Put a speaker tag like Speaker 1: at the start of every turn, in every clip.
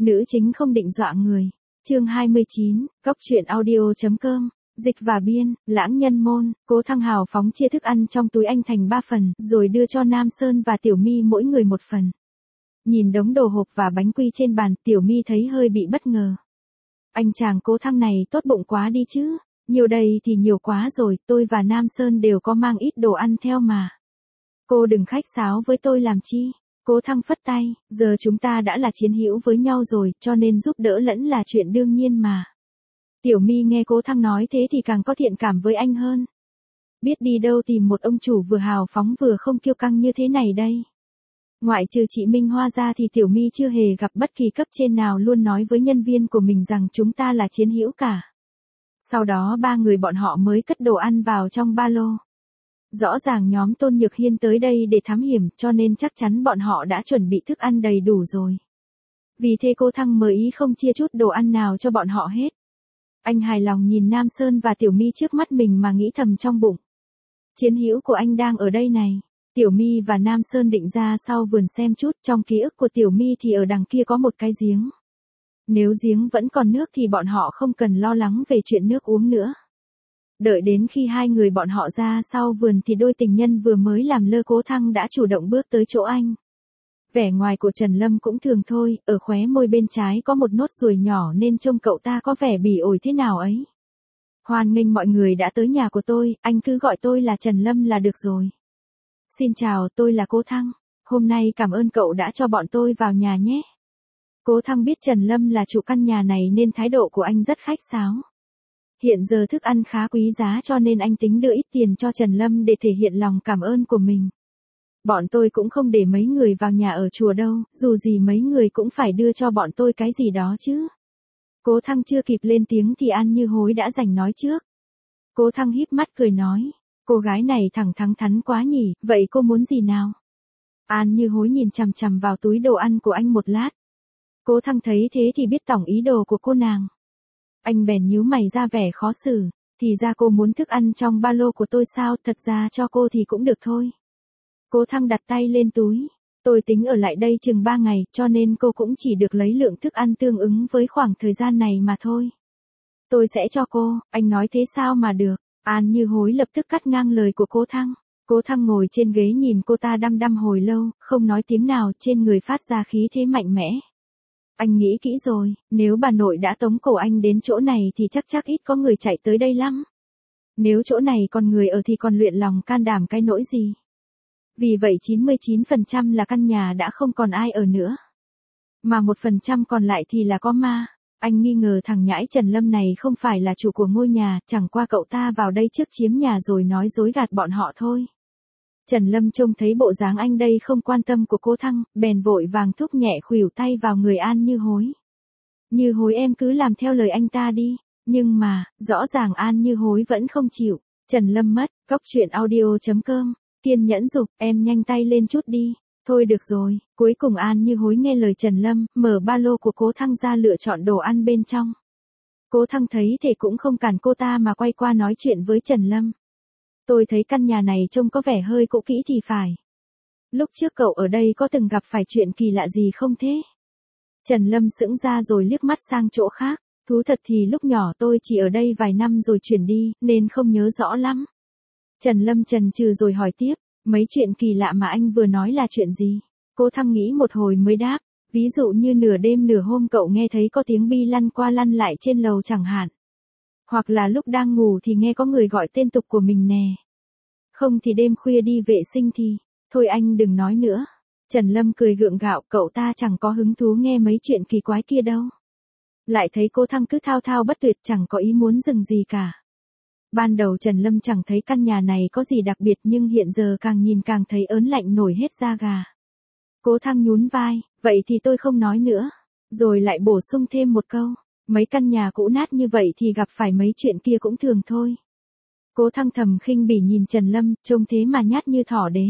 Speaker 1: Nữ chính không định dọa người. Chương 29, Cóc truyện audio.com. Dịch và biên, Lãng Nhân Môn. Cố Thăng hào phóng chia thức ăn trong túi anh thành 3 phần, rồi đưa cho Nam Sơn và Tiểu My mỗi người một phần. Nhìn đống đồ hộp và bánh quy trên bàn, Tiểu My thấy hơi bị bất ngờ. Anh chàng Cố Thăng này tốt bụng quá đi chứ. Nhiều đây thì nhiều quá rồi, tôi và Nam Sơn đều có mang ít đồ ăn theo mà. Cô đừng khách sáo với tôi làm chi. Cố Thăng phất tay, giờ chúng ta đã là chiến hữu với nhau rồi, cho nên giúp đỡ lẫn là chuyện đương nhiên mà. Tiểu My nghe Cố Thăng nói thế thì càng có thiện cảm với anh hơn. Biết đi đâu tìm một ông chủ vừa hào phóng vừa không kiêu căng như thế này đây. Ngoại trừ chị Minh Hoa ra thì Tiểu My chưa hề gặp bất kỳ cấp trên nào luôn nói với nhân viên của mình rằng chúng ta là chiến hữu cả. Sau đó 3 người bọn họ mới cất đồ ăn vào trong ba lô. Rõ ràng nhóm Tôn Nhược Hiên tới đây để thám hiểm, cho nên chắc chắn bọn họ đã chuẩn bị thức ăn đầy đủ rồi. Vì thế Cố Thăng mới ý không chia chút đồ ăn nào cho bọn họ hết. Anh hài lòng nhìn Nam Sơn và Tiểu My trước mắt mình mà nghĩ thầm trong bụng. Chiến hữu của anh đang ở đây này. Tiểu My và Nam Sơn định ra sau vườn xem chút, trong ký ức của Tiểu My thì ở đằng kia có một cái giếng. Nếu giếng vẫn còn nước thì bọn họ không cần lo lắng về chuyện nước uống nữa. Đợi đến khi hai người bọn họ ra sau vườn thì đôi tình nhân vừa mới làm lơ Cố Thăng đã chủ động bước tới chỗ anh. Vẻ ngoài của Trần Lâm cũng thường thôi, ở khóe môi bên trái có một nốt ruồi nhỏ nên trông cậu ta có vẻ bỉ ổi thế nào ấy. Hoan nghênh mọi người đã tới nhà của tôi, anh cứ gọi tôi là Trần Lâm là được rồi. Xin chào, tôi là Cố Thăng. Hôm nay cảm ơn cậu đã cho bọn tôi vào nhà nhé. Cố Thăng biết Trần Lâm là chủ căn nhà này nên thái độ của anh rất khách sáo. Hiện giờ thức ăn khá quý giá cho nên anh tính đưa ít tiền cho Trần Lâm để thể hiện lòng cảm ơn của mình. Bọn tôi cũng không để mấy người vào nhà ở chùa đâu, dù gì mấy người cũng phải đưa cho bọn tôi cái gì đó chứ. Cố Thăng chưa kịp lên tiếng thì An Như Hối đã giành nói trước. Cố Thăng híp mắt cười nói, cô gái này thẳng thắn thắn quá nhỉ, vậy cô muốn gì nào? An Như Hối nhìn chằm chằm vào túi đồ ăn của anh một lát. Cố Thăng thấy thế thì biết tổng ý đồ của cô nàng. Anh bèn nhíu mày ra vẻ khó xử, thì ra cô muốn thức ăn trong ba lô của tôi sao, thật ra cho cô thì cũng được thôi. Cố Thăng đặt tay lên túi, tôi tính ở lại đây chừng 3 ngày, cho nên cô cũng chỉ được lấy lượng thức ăn tương ứng với khoảng thời gian này mà thôi. Tôi sẽ cho cô, anh nói thế sao mà được. An Như Hối lập tức cắt ngang lời của Cố Thăng. Cố Thăng ngồi trên ghế nhìn cô ta đăm đăm hồi lâu, không nói tiếng nào, trên người phát ra khí thế mạnh mẽ. Anh nghĩ kỹ rồi, nếu bà nội đã tống cổ anh đến chỗ này thì chắc ít có người chạy tới đây lắm. Nếu chỗ này còn người ở thì còn luyện lòng can đảm cái nỗi gì. Vì vậy 99% là căn nhà đã không còn ai ở nữa. Mà 1% còn lại thì là có ma. Anh nghi ngờ thằng nhãi Trần Lâm này không phải là chủ của ngôi nhà, chẳng qua cậu ta vào đây trước chiếm nhà rồi nói dối gạt bọn họ thôi. Trần Lâm trông thấy bộ dáng anh đây không quan tâm của Cố Thăng, bèn vội vàng thúc nhẹ khuỷu tay vào người An Như Hối. Như Hối em cứ làm theo lời anh ta đi, nhưng mà, rõ ràng An Như Hối vẫn không chịu. Trần Lâm mất, Cóc truyện audio.com, kiên nhẫn dục, em nhanh tay lên chút đi. Thôi được rồi, cuối cùng An Như Hối nghe lời Trần Lâm, mở ba lô của Cố Thăng ra lựa chọn đồ ăn bên trong. Cố Thăng thấy thế cũng không cản cô ta mà quay qua nói chuyện với Trần Lâm. Tôi thấy căn nhà này trông có vẻ hơi cũ kỹ thì phải. Lúc trước cậu ở đây có từng gặp phải chuyện kỳ lạ gì không thế? Trần Lâm sững ra rồi liếc mắt sang chỗ khác. Thú thật thì lúc nhỏ tôi chỉ ở đây vài năm rồi chuyển đi, nên không nhớ rõ lắm. Trần Lâm chần chừ rồi hỏi tiếp, mấy chuyện kỳ lạ mà anh vừa nói là chuyện gì? Cố Thăng nghĩ một hồi mới đáp, ví dụ như nửa đêm nửa hôm cậu nghe thấy có tiếng bi lăn qua lăn lại trên lầu chẳng hạn. Hoặc là lúc đang ngủ thì nghe có người gọi tên tục của mình nè. Không thì đêm khuya đi vệ sinh thì, thôi anh đừng nói nữa. Trần Lâm cười gượng gạo, cậu ta chẳng có hứng thú nghe mấy chuyện kỳ quái kia đâu. Lại thấy Cố Thăng cứ thao thao bất tuyệt chẳng có ý muốn dừng gì cả. Ban đầu Trần Lâm chẳng thấy căn nhà này có gì đặc biệt nhưng hiện giờ càng nhìn càng thấy ớn lạnh nổi hết da gà. Cố Thăng nhún vai, vậy thì tôi không nói nữa. Rồi lại bổ sung thêm một câu, mấy căn nhà cũ nát như vậy thì gặp phải mấy chuyện kia cũng thường thôi. Cố Thăng thầm khinh bỉ nhìn Trần Lâm, trông thế mà nhát như thỏ đế.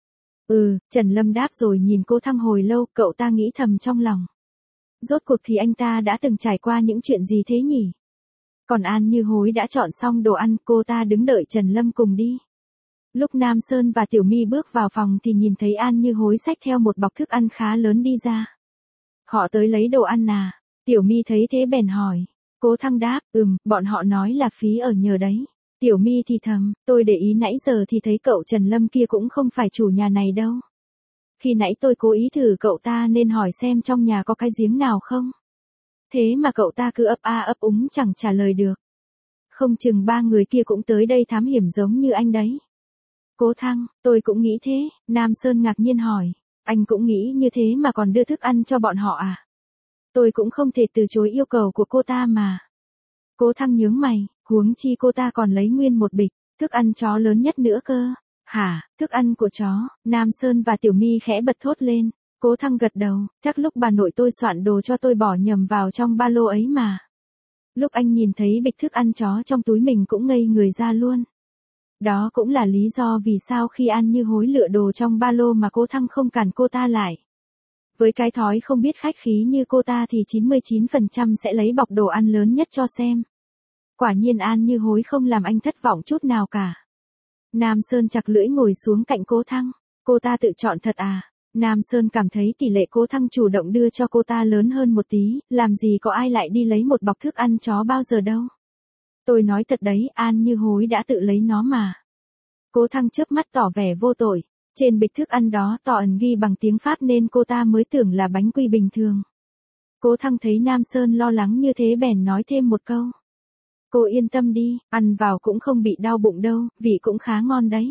Speaker 1: Trần Lâm đáp rồi nhìn Cố Thăng hồi lâu, cậu ta nghĩ thầm trong lòng. Rốt cuộc thì anh ta đã từng trải qua những chuyện gì thế nhỉ? Còn An Như Hối đã chọn xong đồ ăn, cô ta đứng đợi Trần Lâm cùng đi. Lúc Nam Sơn và Tiểu My bước vào phòng thì nhìn thấy An Như Hối xách theo một bọc thức ăn khá lớn đi ra. Họ tới lấy đồ ăn à? Tiểu My thấy thế bèn hỏi. Cố Thăng đáp, bọn họ nói là phí ở nhờ đấy. Tiểu My thì thầm, tôi để ý nãy giờ thì thấy cậu Trần Lâm kia cũng không phải chủ nhà này đâu. Khi nãy tôi cố ý thử cậu ta nên hỏi xem trong nhà có cái giếng nào không. Thế mà cậu ta cứ ấp a ấp úng chẳng trả lời được. Không chừng ba người kia cũng tới đây thám hiểm giống như anh đấy. Cố Thăng, tôi cũng nghĩ thế, Nam Sơn ngạc nhiên hỏi. Anh cũng nghĩ như thế mà còn đưa thức ăn cho bọn họ à? Tôi cũng không thể từ chối yêu cầu của cô ta mà. Cố Thăng nhướng mày, huống chi cô ta còn lấy nguyên một bịch, thức ăn chó lớn nhất nữa cơ. Hả, thức ăn của chó? Nam Sơn và Tiểu My khẽ bật thốt lên. Cố Thăng gật đầu, chắc lúc bà nội tôi soạn đồ cho tôi bỏ nhầm vào trong ba lô ấy mà. Lúc anh nhìn thấy bịch thức ăn chó trong túi mình cũng ngây người ra luôn. Đó cũng là lý do vì sao khi An Như Hối lựa đồ trong ba lô mà Cố Thăng không cản cô ta lại. Với cái thói không biết khách khí như cô ta thì 99% sẽ lấy bọc đồ ăn lớn nhất cho xem. Quả nhiên An Như Hối không làm anh thất vọng chút nào cả. Nam Sơn chặt lưỡi ngồi xuống cạnh Cố Thăng. Cô ta tự chọn thật à? Nam Sơn cảm thấy tỷ lệ Cố Thăng chủ động đưa cho cô ta lớn hơn một tí, làm gì có ai lại đi lấy một bọc thức ăn chó bao giờ đâu. Tôi nói thật đấy, An Như Hối đã tự lấy nó mà. Cố Thăng chớp mắt tỏ vẻ vô tội. Trên bịch thức ăn đó tỏ ẩn ghi bằng tiếng Pháp nên cô ta mới tưởng là bánh quy bình thường. Cố Thăng thấy Nam Sơn lo lắng như thế bèn nói thêm một câu. Cô yên tâm đi, ăn vào cũng không bị đau bụng đâu, vị cũng khá ngon đấy.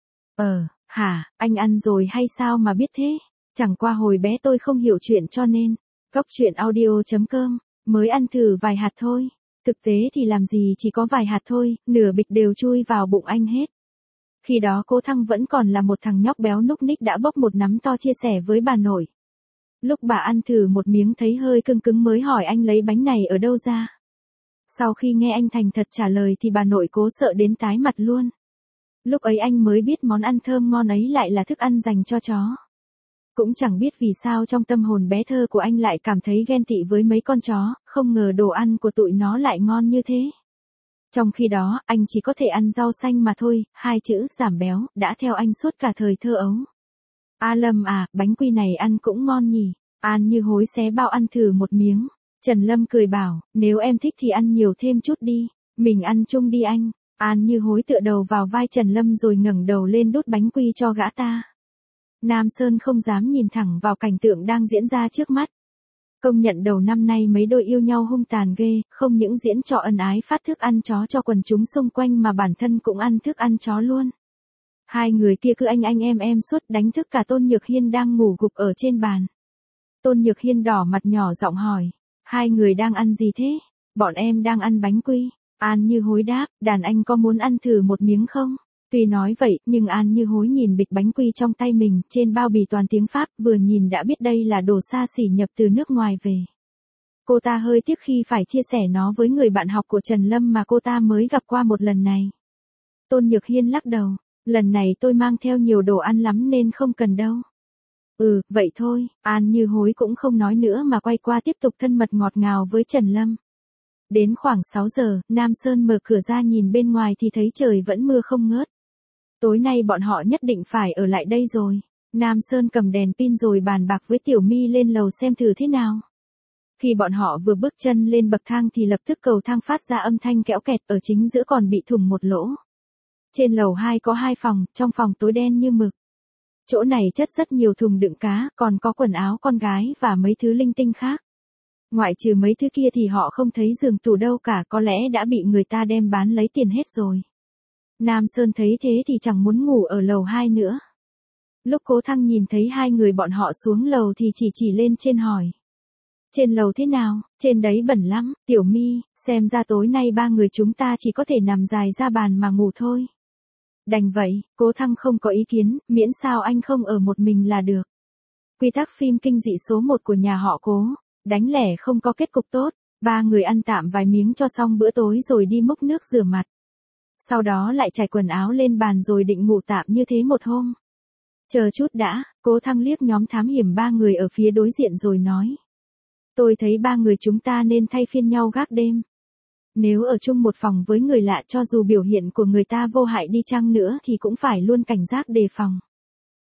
Speaker 1: Hả, anh ăn rồi hay sao mà biết thế? Chẳng qua hồi bé tôi không hiểu chuyện cho nên. Coctruyện.audio.com, mới ăn thử vài hạt thôi. Thực tế thì làm gì chỉ có vài hạt thôi, nửa bịch đều chui vào bụng anh hết. Khi đó Cố Thăng vẫn còn là một thằng nhóc béo núc ních đã bốc một nắm to chia sẻ với bà nội. Lúc bà ăn thử một miếng thấy hơi cưng cứng mới hỏi anh lấy bánh này ở đâu ra. Sau khi nghe anh thành thật trả lời thì bà nội Cố sợ đến tái mặt luôn. Lúc ấy anh mới biết món ăn thơm ngon ấy lại là thức ăn dành cho chó. Cũng chẳng biết vì sao trong tâm hồn bé thơ của anh lại cảm thấy ghen tị với mấy con chó, không ngờ đồ ăn của tụi nó lại ngon như thế. Trong khi đó, anh chỉ có thể ăn rau xanh mà thôi, hai chữ giảm béo đã theo anh suốt cả thời thơ ấu. A Lâm à, bánh quy này ăn cũng ngon nhỉ. An Như Hối xé bao ăn thử một miếng. Trần Lâm cười bảo, nếu em thích thì ăn nhiều thêm chút đi, mình ăn chung đi anh. An Như Hối tựa đầu vào vai Trần Lâm rồi ngẩng đầu lên đút bánh quy cho gã ta. Nam Sơn không dám nhìn thẳng vào cảnh tượng đang diễn ra trước mắt. Công nhận đầu năm nay mấy đôi yêu nhau hung tàn ghê, không những diễn trò ân ái phát thức ăn chó cho quần chúng xung quanh mà bản thân cũng ăn thức ăn chó luôn. Hai người kia cứ anh em suốt đánh thức cả Tôn Nhược Hiên đang ngủ gục ở trên bàn. Tôn Nhược Hiên đỏ mặt nhỏ giọng hỏi, hai người đang ăn gì thế? Bọn em đang ăn bánh quy. An Như Hối đáp, đàn anh có muốn ăn thử một miếng không? Tuy nói vậy, nhưng An Như Hối nhìn bịch bánh quy trong tay mình, trên bao bì toàn tiếng Pháp, vừa nhìn đã biết đây là đồ xa xỉ nhập từ nước ngoài về. Cô ta hơi tiếc khi phải chia sẻ nó với người bạn học của Trần Lâm mà cô ta mới gặp qua một lần này. Tôn Nhược Hiên lắc đầu, lần này tôi mang theo nhiều đồ ăn lắm nên không cần đâu. Vậy thôi, An Như Hối cũng không nói nữa mà quay qua tiếp tục thân mật ngọt ngào với Trần Lâm. Đến khoảng 6 giờ, Nam Sơn mở cửa ra nhìn bên ngoài thì thấy trời vẫn mưa không ngớt. Tối nay bọn họ nhất định phải ở lại đây rồi. Nam Sơn cầm đèn pin rồi bàn bạc với Tiểu My lên lầu xem thử thế nào. Khi bọn họ vừa bước chân lên bậc thang thì lập tức cầu thang phát ra âm thanh kẽo kẹt, ở chính giữa còn bị thủng một lỗ. Trên lầu 2 có 2 phòng, trong phòng tối đen như mực. Chỗ này chất rất nhiều thùng đựng cá, còn có quần áo con gái và mấy thứ linh tinh khác. Ngoại trừ mấy thứ kia thì họ không thấy giường tủ đâu cả, có lẽ đã bị người ta đem bán lấy tiền hết rồi. Nam Sơn thấy thế thì chẳng muốn ngủ ở lầu 2 nữa. Lúc Cố Thăng nhìn thấy hai người bọn họ xuống lầu thì chỉ lên trên hỏi. Trên lầu thế nào? Trên đấy bẩn lắm, Tiểu My, xem ra tối nay ba người chúng ta chỉ có thể nằm dài ra bàn mà ngủ thôi. Đành vậy, Cố Thăng không có ý kiến, miễn sao anh không ở một mình là được. Quy tắc phim kinh dị số 1 của nhà họ Cố, đánh lẻ không có kết cục tốt, ba người ăn tạm vài miếng cho xong bữa tối rồi đi múc nước rửa mặt. Sau đó lại trải quần áo lên bàn rồi định ngủ tạm như thế một hôm. Chờ chút đã, Cố Thăng liếc nhóm thám hiểm ba người ở phía đối diện rồi nói. Tôi thấy ba người chúng ta nên thay phiên nhau gác đêm. Nếu ở chung một phòng với người lạ cho dù biểu hiện của người ta vô hại đi chăng nữa thì cũng phải luôn cảnh giác đề phòng.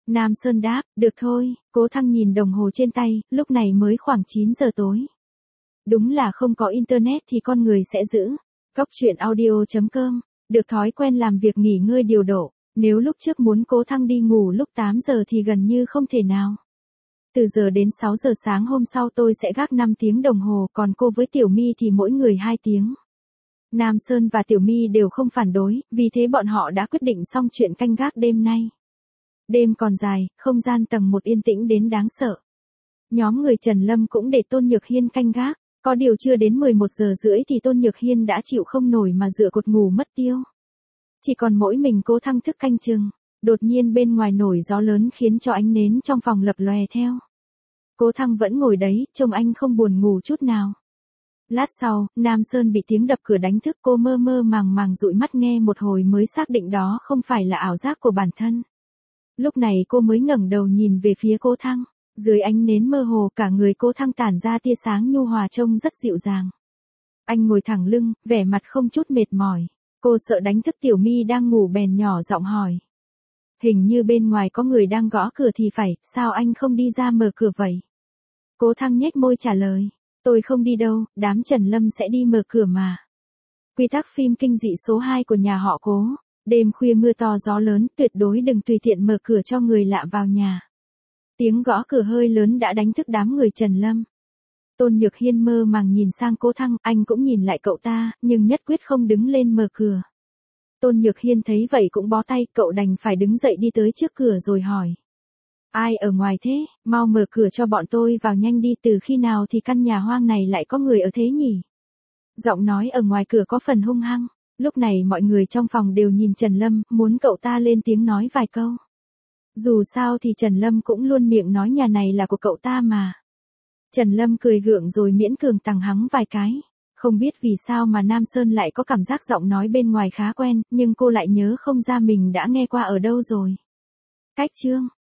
Speaker 1: Nam Sơn đáp, được thôi, Cố Thăng nhìn đồng hồ trên tay, lúc này mới khoảng 9 giờ tối. Đúng là không có internet thì con người sẽ giữ. Cóc truyện audio.com, được thói quen làm việc nghỉ ngơi điều độ. Nếu lúc trước muốn Cố Thăng đi ngủ lúc 8 giờ thì gần như không thể nào. Từ giờ đến 6 giờ sáng hôm sau tôi sẽ gác 5 tiếng đồng hồ, còn cô với Tiểu My thì mỗi người 2 tiếng. Nam Sơn và Tiểu My đều không phản đối, vì thế bọn họ đã quyết định xong chuyện canh gác đêm nay. Đêm còn dài, không gian tầng 1 yên tĩnh đến đáng sợ. Nhóm người Trần Lâm cũng để Tôn Nhược Hiên canh gác, có điều chưa đến 11 giờ rưỡi thì Tôn Nhược Hiên đã chịu không nổi mà dựa cột ngủ mất tiêu. Chỉ còn mỗi mình Cố Thăng thức canh chừng, đột nhiên bên ngoài nổi gió lớn khiến cho ánh nến trong phòng lập lòe theo. Cố Thăng vẫn ngồi đấy, trông anh không buồn ngủ chút nào. Lát sau, Nam Sơn bị tiếng đập cửa đánh thức, cô mơ mơ màng màng dụi mắt nghe một hồi mới xác định đó không phải là ảo giác của bản thân. Lúc này cô mới ngẩng đầu nhìn về phía Cố Thăng, dưới ánh nến mơ hồ cả người Cố Thăng tản ra tia sáng nhu hòa trông rất dịu dàng. Anh ngồi thẳng lưng, vẻ mặt không chút mệt mỏi. Cô sợ đánh thức Tiểu My đang ngủ bèn nhỏ giọng hỏi. Hình như bên ngoài có người đang gõ cửa thì phải, sao anh không đi ra mở cửa vậy? Cố Thăng nhếch môi trả lời. Tôi không đi đâu, đám Trần Lâm sẽ đi mở cửa mà. Quy tắc phim kinh dị số 2 của nhà họ Cố. Đêm khuya mưa to gió lớn, tuyệt đối đừng tùy tiện mở cửa cho người lạ vào nhà. Tiếng gõ cửa hơi lớn đã đánh thức đám người Trần Lâm. Tôn Nhược Hiên mơ màng nhìn sang Cố Thăng, anh cũng nhìn lại cậu ta, nhưng nhất quyết không đứng lên mở cửa. Tôn Nhược Hiên thấy vậy cũng bó tay, cậu đành phải đứng dậy đi tới trước cửa rồi hỏi. Ai ở ngoài thế, mau mở cửa cho bọn tôi vào nhanh đi, từ khi nào thì căn nhà hoang này lại có người ở thế nhỉ? Giọng nói ở ngoài cửa có phần hung hăng, lúc này mọi người trong phòng đều nhìn Trần Lâm, muốn cậu ta lên tiếng nói vài câu. Dù sao thì Trần Lâm cũng luôn miệng nói nhà này là của cậu ta mà. Trần Lâm cười gượng rồi miễn cường tằng hắng vài cái. Không biết vì sao mà Nam Sơn lại có cảm giác giọng nói bên ngoài khá quen, nhưng cô lại nhớ không ra mình đã nghe qua ở đâu rồi. Cách chương